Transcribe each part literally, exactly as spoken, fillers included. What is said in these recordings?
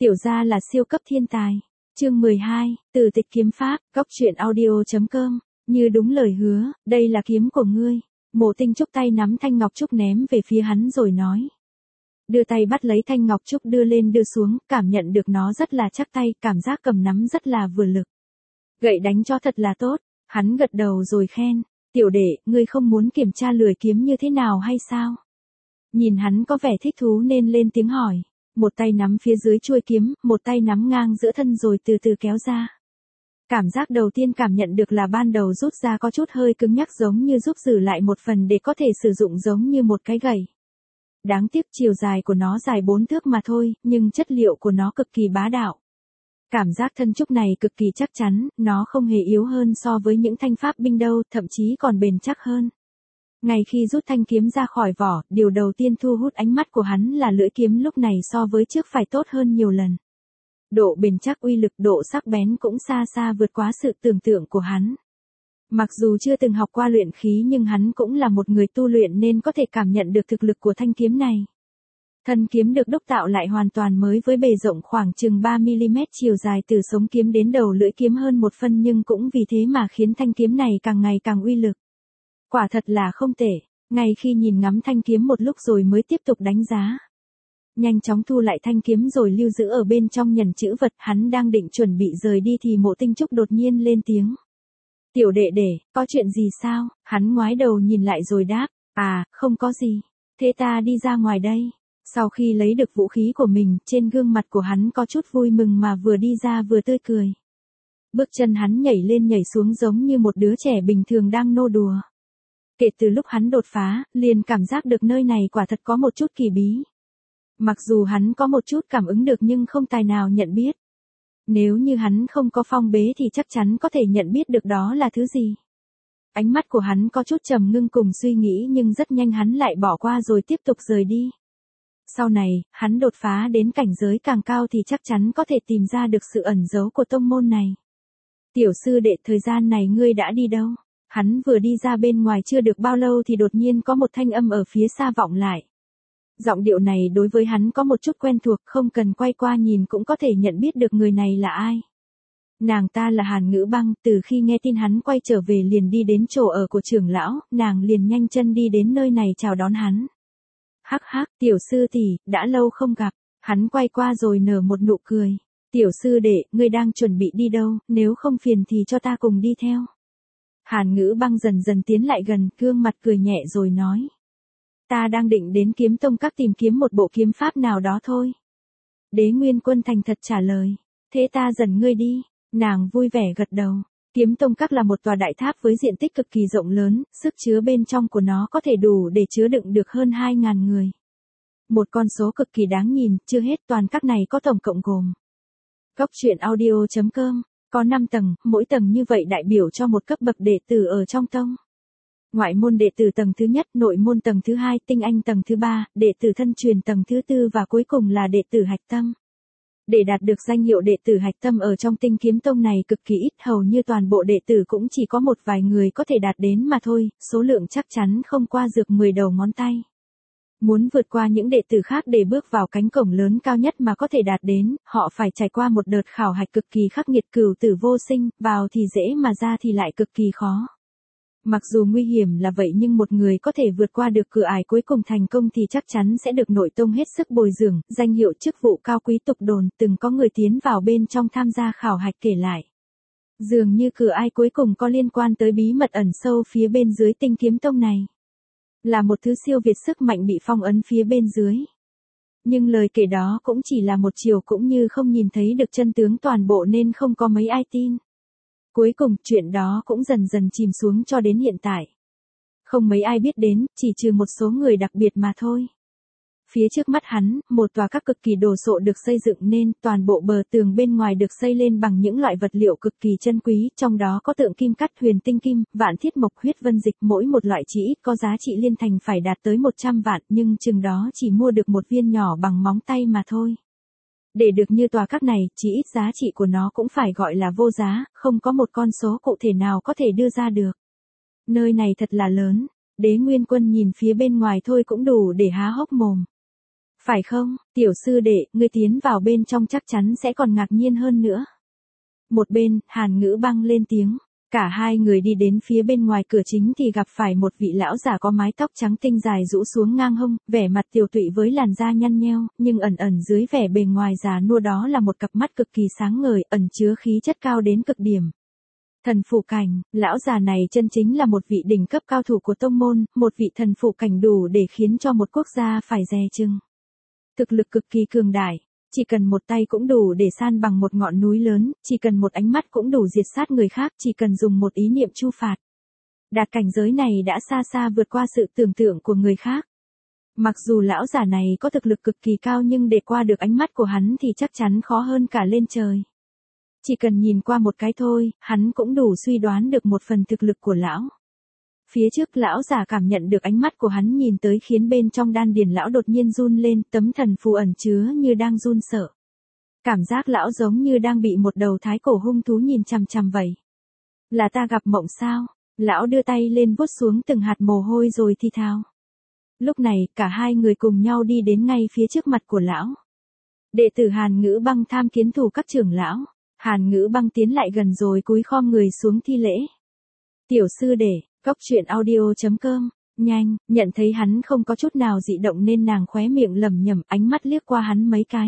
Tiểu gia là siêu cấp thiên tài. Chương mười hai, Từ tịch kiếm pháp, góc truyện audio.com. Như đúng lời hứa, đây là kiếm của ngươi. Mộ Tinh Trúc tay nắm thanh ngọc trúc ném về phía hắn rồi nói. Đưa tay bắt lấy thanh ngọc trúc đưa lên đưa xuống, cảm nhận được nó rất là chắc tay, cảm giác cầm nắm rất là vừa lực. Gậy đánh cho thật là tốt, hắn gật đầu rồi khen. Tiểu đệ, ngươi không muốn kiểm tra lưỡi kiếm như thế nào hay sao? Nhìn hắn có vẻ thích thú nên lên tiếng hỏi. Một tay nắm phía dưới chuôi kiếm, một tay nắm ngang giữa thân rồi từ từ kéo ra. Cảm giác đầu tiên cảm nhận được là ban đầu rút ra có chút hơi cứng nhắc giống như giúp giữ lại một phần để có thể sử dụng giống như một cái gậy. Đáng tiếc chiều dài của nó dài bốn thước mà thôi, nhưng chất liệu của nó cực kỳ bá đạo. Cảm giác thân trúc này cực kỳ chắc chắn, nó không hề yếu hơn so với những thanh pháp binh đâu, thậm chí còn bền chắc hơn. Ngay khi rút thanh kiếm ra khỏi vỏ, điều đầu tiên thu hút ánh mắt của hắn là lưỡi kiếm lúc này so với trước phải tốt hơn nhiều lần. Độ bền chắc, uy lực, độ sắc bén cũng xa xa vượt quá sự tưởng tượng của hắn. Mặc dù chưa từng học qua luyện khí nhưng hắn cũng là một người tu luyện nên có thể cảm nhận được thực lực của thanh kiếm này. Thân kiếm được đúc tạo lại hoàn toàn mới với bề rộng khoảng chừng ba mi-li-mét, chiều dài từ sống kiếm đến đầu lưỡi kiếm hơn một phân, nhưng cũng vì thế mà khiến thanh kiếm này càng ngày càng uy lực. Quả thật là không tệ, ngay khi nhìn ngắm thanh kiếm một lúc rồi mới tiếp tục đánh giá. Nhanh chóng thu lại thanh kiếm rồi lưu giữ ở bên trong nhẫn chữ vật, hắn đang định chuẩn bị rời đi thì Mộ Tinh Trúc đột nhiên lên tiếng. Tiểu đệ đệ, có chuyện gì sao? Hắn ngoái đầu nhìn lại rồi đáp, à, không có gì, thế ta đi ra ngoài đây. Sau khi lấy được vũ khí của mình, trên gương mặt của hắn có chút vui mừng mà vừa đi ra vừa tươi cười. Bước chân hắn nhảy lên nhảy xuống giống như một đứa trẻ bình thường đang nô đùa. Kể từ lúc hắn đột phá, liền cảm giác được nơi này quả thật có một chút kỳ bí. Mặc dù hắn có một chút cảm ứng được nhưng không tài nào nhận biết. Nếu như hắn không có phong bế thì chắc chắn có thể nhận biết được đó là thứ gì. Ánh mắt của hắn có chút trầm ngưng cùng suy nghĩ nhưng rất nhanh hắn lại bỏ qua rồi tiếp tục rời đi. Sau này, hắn đột phá đến cảnh giới càng cao thì chắc chắn có thể tìm ra được sự ẩn giấu của tông môn này. Tiểu sư đệ, thời gian này ngươi đã đi đâu? Hắn vừa đi ra bên ngoài chưa được bao lâu thì đột nhiên có một thanh âm ở phía xa vọng lại. Giọng điệu này đối với hắn có một chút quen thuộc, không cần quay qua nhìn cũng có thể nhận biết được người này là ai. Nàng ta là Hàn Ngữ Băng, từ khi nghe tin hắn quay trở về liền đi đến chỗ ở của trưởng lão, nàng liền nhanh chân đi đến nơi này chào đón hắn. Hắc hắc, tiểu sư tỷ, đã lâu không gặp, hắn quay qua rồi nở một nụ cười. Tiểu sư đệ, ngươi đang chuẩn bị đi đâu, nếu không phiền thì cho ta cùng đi theo. Hàn Ngữ Băng dần dần tiến lại gần, gương mặt cười nhẹ rồi nói. Ta đang định đến Kiếm Tông Các tìm kiếm một bộ kiếm pháp nào đó thôi. Đế Nguyên Quân thành thật trả lời. Thế ta dẫn ngươi đi. Nàng vui vẻ gật đầu. Kiếm Tông Các là một tòa đại tháp với diện tích cực kỳ rộng lớn, sức chứa bên trong của nó có thể đủ để chứa đựng được hơn hai nghìn người. Một con số cực kỳ đáng nhìn, chưa hết toàn các này có tổng cộng gồm. Góc truyện audio.com, có năm tầng, mỗi tầng như vậy đại biểu cho một cấp bậc đệ tử ở trong tông. Ngoại môn đệ tử tầng thứ nhất, nội môn tầng thứ hai, tinh anh tầng thứ ba, đệ tử thân truyền tầng thứ tư và cuối cùng là đệ tử hạch tâm. Để đạt được danh hiệu đệ tử hạch tâm ở trong Tinh Kiếm Tông này cực kỳ ít, hầu như toàn bộ đệ tử cũng chỉ có một vài người có thể đạt đến mà thôi, số lượng chắc chắn không qua dược mười đầu ngón tay. Muốn vượt qua những đệ tử khác để bước vào cánh cổng lớn cao nhất mà có thể đạt đến, họ phải trải qua một đợt khảo hạch cực kỳ khắc nghiệt, cửu tử vô sinh, vào thì dễ mà ra thì lại cực kỳ khó. Mặc dù nguy hiểm là vậy nhưng một người có thể vượt qua được cửa ải cuối cùng thành công thì chắc chắn sẽ được nội tông hết sức bồi dưỡng, danh hiệu chức vụ cao quý tục đồn, từng có người tiến vào bên trong tham gia khảo hạch kể lại. Dường như cửa ải cuối cùng có liên quan tới bí mật ẩn sâu phía bên dưới Tinh Kiếm Tông này. Là một thứ siêu việt sức mạnh bị phong ấn phía bên dưới. Nhưng lời kể đó cũng chỉ là một chiều, cũng như không nhìn thấy được chân tướng toàn bộ nên không có mấy ai tin. Cuối cùng, chuyện đó cũng dần dần chìm xuống cho đến hiện tại. Không mấy ai biết đến, chỉ trừ một số người đặc biệt mà thôi. Phía trước mắt hắn, một tòa các cực kỳ đồ sộ được xây dựng nên, toàn bộ bờ tường bên ngoài được xây lên bằng những loại vật liệu cực kỳ chân quý, trong đó có tượng kim cắt, huyền tinh kim, vạn thiết mộc, huyết vân dịch, mỗi một loại chỉ ít có giá trị liên thành phải đạt tới một trăm vạn, nhưng chừng đó chỉ mua được một viên nhỏ bằng móng tay mà thôi. Để được như tòa các này, chỉ ít giá trị của nó cũng phải gọi là vô giá, không có một con số cụ thể nào có thể đưa ra được. Nơi này thật là lớn, Đế Nguyên Quân nhìn phía bên ngoài thôi cũng đủ để há hốc mồm. Phải không, tiểu sư đệ, ngươi tiến vào bên trong chắc chắn sẽ còn ngạc nhiên hơn nữa. Một bên, Hàn Ngữ Băng lên tiếng. Cả hai người đi đến phía bên ngoài cửa chính thì gặp phải một vị lão già có mái tóc trắng tinh dài rũ xuống ngang hông, vẻ mặt tiều tụy với làn da nhăn nheo, nhưng ẩn ẩn dưới vẻ bề ngoài già nua đó là một cặp mắt cực kỳ sáng ngời, ẩn chứa khí chất cao đến cực điểm. Thần phụ cảnh, lão già này chân chính là một vị đỉnh cấp cao thủ của tông môn, một vị thần phụ cảnh đủ để khiến cho một quốc gia phải dè chừng. Thực lực cực kỳ cường đại. Chỉ cần một tay cũng đủ để san bằng một ngọn núi lớn, chỉ cần một ánh mắt cũng đủ diệt sát người khác, chỉ cần dùng một ý niệm chu phạt. Đạt cảnh giới này đã xa xa vượt qua sự tưởng tượng của người khác. Mặc dù lão già này có thực lực cực kỳ cao nhưng để qua được ánh mắt của hắn thì chắc chắn khó hơn cả lên trời. Chỉ cần nhìn qua một cái thôi, hắn cũng đủ suy đoán được một phần thực lực của lão. Phía trước lão già cảm nhận được ánh mắt của hắn nhìn tới khiến bên trong đan điền lão đột nhiên run lên, tấm thần phù ẩn chứa như đang run sợ. Cảm giác lão giống như đang bị một đầu thái cổ hung thú nhìn chằm chằm vậy. Là ta gặp mộng sao? Lão đưa tay lên vuốt xuống từng hạt mồ hôi rồi thì thào. Lúc này, cả hai người cùng nhau đi đến ngay phía trước mặt của lão. Đệ tử Hàn Ngữ Băng tham kiến thủ các trưởng lão. Hàn Ngữ Băng tiến lại gần rồi cúi khom người xuống thi lễ. Tiểu sư đệ. Cốc truyện audio chấm com, nhanh, nhận thấy hắn không có chút nào dị động nên nàng khóe miệng lẩm nhẩm, ánh mắt liếc qua hắn mấy cái.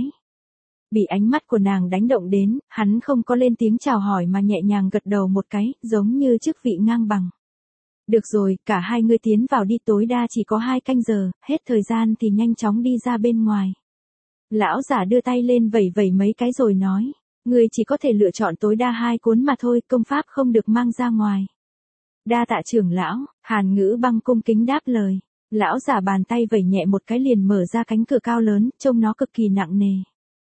Bị ánh mắt của nàng đánh động đến, hắn không có lên tiếng chào hỏi mà nhẹ nhàng gật đầu một cái, giống như chức vị ngang bằng. Được rồi, cả hai ngươi tiến vào đi, tối đa chỉ có hai canh giờ, hết thời gian thì nhanh chóng đi ra bên ngoài. Lão giả đưa tay lên vẩy vẩy mấy cái rồi nói, ngươi chỉ có thể lựa chọn tối đa hai cuốn mà thôi, công pháp không được mang ra ngoài. Đa tạ trưởng lão, Hàn Ngữ Băng cung kính đáp lời. Lão giả bàn tay vẩy nhẹ một cái liền mở ra cánh cửa cao lớn, trông nó cực kỳ nặng nề.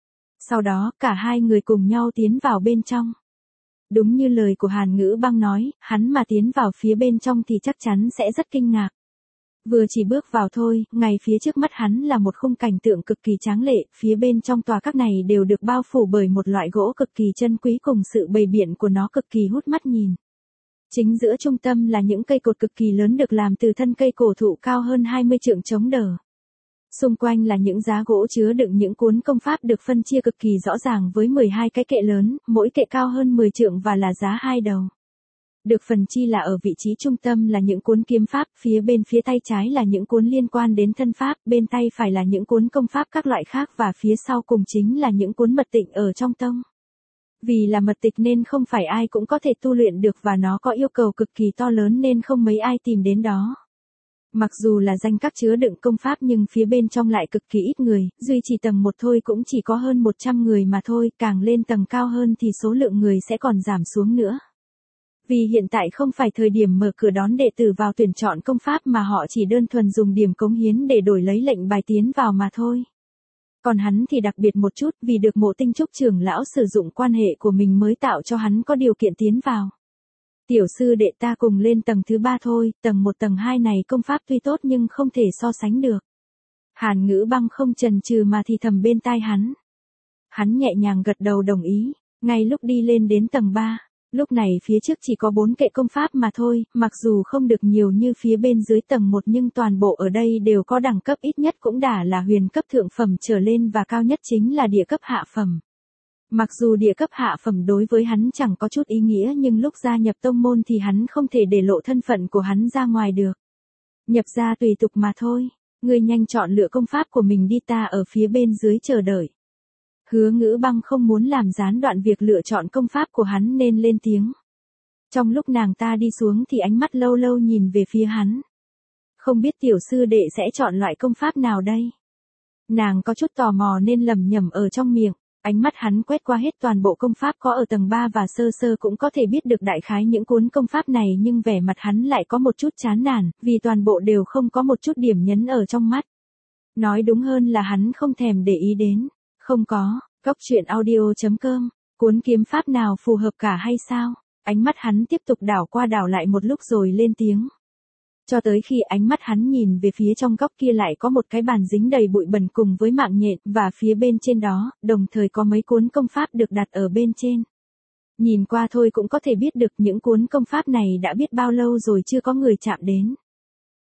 Sau đó, cả hai người cùng nhau tiến vào bên trong. Đúng như lời của Hàn Ngữ Băng nói, hắn mà tiến vào phía bên trong thì chắc chắn sẽ rất kinh ngạc. Vừa chỉ bước vào thôi, ngay phía trước mắt hắn là một khung cảnh tượng cực kỳ tráng lệ, phía bên trong tòa các này đều được bao phủ bởi một loại gỗ cực kỳ chân quý cùng sự bày biện của nó cực kỳ hút mắt nhìn. Chính giữa trung tâm là những cây cột cực kỳ lớn được làm từ thân cây cổ thụ cao hơn hai mươi trượng chống đỡ. Xung quanh là những giá gỗ chứa đựng những cuốn công pháp được phân chia cực kỳ rõ ràng với mười hai cái kệ lớn, mỗi kệ cao hơn mười trượng và là giá hai đầu. Được phần chi là ở vị trí trung tâm là những cuốn kiếm pháp, phía bên phía tay trái là những cuốn liên quan đến thân pháp, bên tay phải là những cuốn công pháp các loại khác và phía sau cùng chính là những cuốn mật tịnh ở trong tông. Vì là mật tịch nên không phải ai cũng có thể tu luyện được và nó có yêu cầu cực kỳ to lớn nên không mấy ai tìm đến đó. Mặc dù là danh các chứa đựng công pháp nhưng phía bên trong lại cực kỳ ít người, duy trì tầng một thôi cũng chỉ có hơn một trăm người mà thôi, càng lên tầng cao hơn thì số lượng người sẽ còn giảm xuống nữa. Vì hiện tại không phải thời điểm mở cửa đón đệ tử vào tuyển chọn công pháp mà họ chỉ đơn thuần dùng điểm cống hiến để đổi lấy lệnh bài tiến vào mà thôi. Còn hắn thì đặc biệt một chút vì được Mộ Tinh Trúc trưởng lão sử dụng quan hệ của mình mới tạo cho hắn có điều kiện tiến vào. Tiểu sư đệ ta cùng lên tầng thứ ba thôi, tầng một tầng hai này công pháp tuy tốt nhưng không thể so sánh được. Hàn Ngữ Băng không chần chừ mà thì thầm bên tai hắn. Hắn nhẹ nhàng gật đầu đồng ý, ngay lúc đi lên đến tầng ba. Lúc này phía trước chỉ có bốn kệ công pháp mà thôi, mặc dù không được nhiều như phía bên dưới tầng một nhưng toàn bộ ở đây đều có đẳng cấp ít nhất cũng đã là huyền cấp thượng phẩm trở lên và cao nhất chính là địa cấp hạ phẩm. Mặc dù địa cấp hạ phẩm đối với hắn chẳng có chút ý nghĩa nhưng lúc gia nhập tông môn thì hắn không thể để lộ thân phận của hắn ra ngoài được. Nhập ra tùy tục mà thôi, ngươi nhanh chọn lựa công pháp của mình đi, ta ở phía bên dưới chờ đợi. Hứa Ngữ Băng không muốn làm gián đoạn việc lựa chọn công pháp của hắn nên lên tiếng. Trong lúc nàng ta đi xuống thì ánh mắt lâu lâu nhìn về phía hắn. Không biết tiểu sư đệ sẽ chọn loại công pháp nào đây? Nàng có chút tò mò nên lẩm nhẩm ở trong miệng. Ánh mắt hắn quét qua hết toàn bộ công pháp có ở tầng ba và sơ sơ cũng có thể biết được đại khái những cuốn công pháp này nhưng vẻ mặt hắn lại có một chút chán nản, vì toàn bộ đều không có một chút điểm nhấn ở trong mắt. Nói đúng hơn là hắn không thèm để ý đến. Không có, cốc truyện audio chấm com, cuốn kiếm pháp nào phù hợp cả hay sao? Ánh mắt hắn tiếp tục đảo qua đảo lại một lúc rồi lên tiếng. Cho tới khi ánh mắt hắn nhìn về phía trong góc kia lại có một cái bàn dính đầy bụi bẩn cùng với mạng nhện, và phía bên trên đó, đồng thời có mấy cuốn công pháp được đặt ở bên trên. Nhìn qua thôi cũng có thể biết được những cuốn công pháp này đã biết bao lâu rồi chưa có người chạm đến.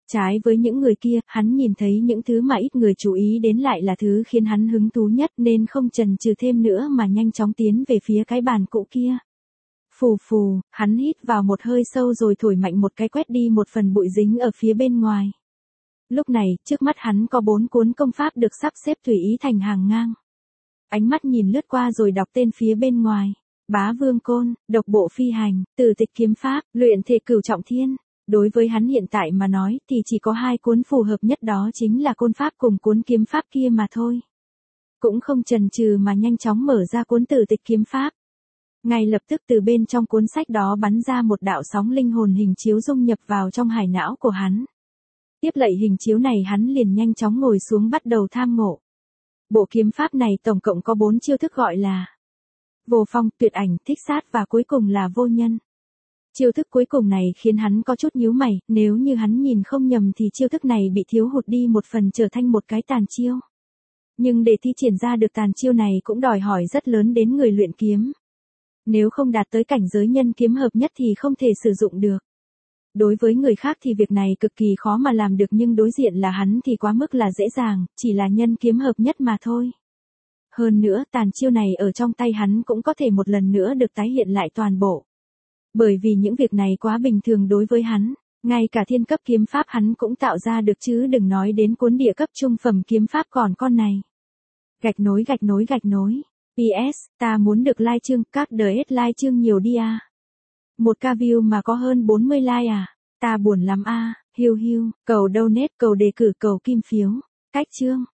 Trái với những người kia, hắn nhìn thấy những thứ mà ít người chú ý đến lại là thứ khiến hắn hứng thú nhất nên không chần chừ thêm nữa mà nhanh chóng tiến về phía cái bàn cũ kia. Phù phù, hắn hít vào một hơi sâu rồi thổi mạnh một cái quét đi một phần bụi dính ở phía bên ngoài. Lúc này, trước mắt hắn có bốn cuốn công pháp được sắp xếp tùy ý thành hàng ngang. Ánh mắt nhìn lướt qua rồi đọc tên phía bên ngoài. Bá Vương Côn, Độc Bộ Phi Hành, Tử Tịch Kiếm Pháp, Luyện Thể Cửu Trọng Thiên. Đối với hắn hiện tại mà nói thì chỉ có hai cuốn phù hợp nhất, đó chính là côn pháp cùng cuốn kiếm pháp kia mà thôi. Cũng không chần chừ mà nhanh chóng mở ra cuốn Tử Tịch Kiếm Pháp. Ngay lập tức từ bên trong cuốn sách đó bắn ra một đạo sóng linh hồn hình chiếu dung nhập vào trong hải não của hắn. Tiếp lạy hình chiếu này hắn liền nhanh chóng ngồi xuống bắt đầu tham ngộ. Bộ kiếm pháp này tổng cộng có bốn chiêu thức gọi là Vô Phong, Tuyệt Ảnh, Thích Sát và cuối cùng là Vô Nhân. Chiêu thức cuối cùng này khiến hắn có chút nhíu mày, nếu như hắn nhìn không nhầm thì chiêu thức này bị thiếu hụt đi một phần trở thành một cái tàn chiêu. Nhưng để thi triển ra được tàn chiêu này cũng đòi hỏi rất lớn đến người luyện kiếm. Nếu không đạt tới cảnh giới nhân kiếm hợp nhất thì không thể sử dụng được. Đối với người khác thì việc này cực kỳ khó mà làm được, nhưng đối diện là hắn thì quá mức là dễ dàng, chỉ là nhân kiếm hợp nhất mà thôi. Hơn nữa tàn chiêu này ở trong tay hắn cũng có thể một lần nữa được tái hiện lại toàn bộ. Bởi vì những việc này quá bình thường đối với hắn, ngay cả thiên cấp kiếm pháp hắn cũng tạo ra được chứ đừng nói đến cuốn địa cấp trung phẩm kiếm pháp còn con này. Gạch nối gạch nối gạch nối. pê ét, ta muốn được like chương, các đờ ét like chương nhiều đi à. Một ca view mà có hơn bốn mươi like à, ta buồn lắm a, à. Hiu hiu, cầu donate, cầu đề cử, cầu kim phiếu. Cách chương.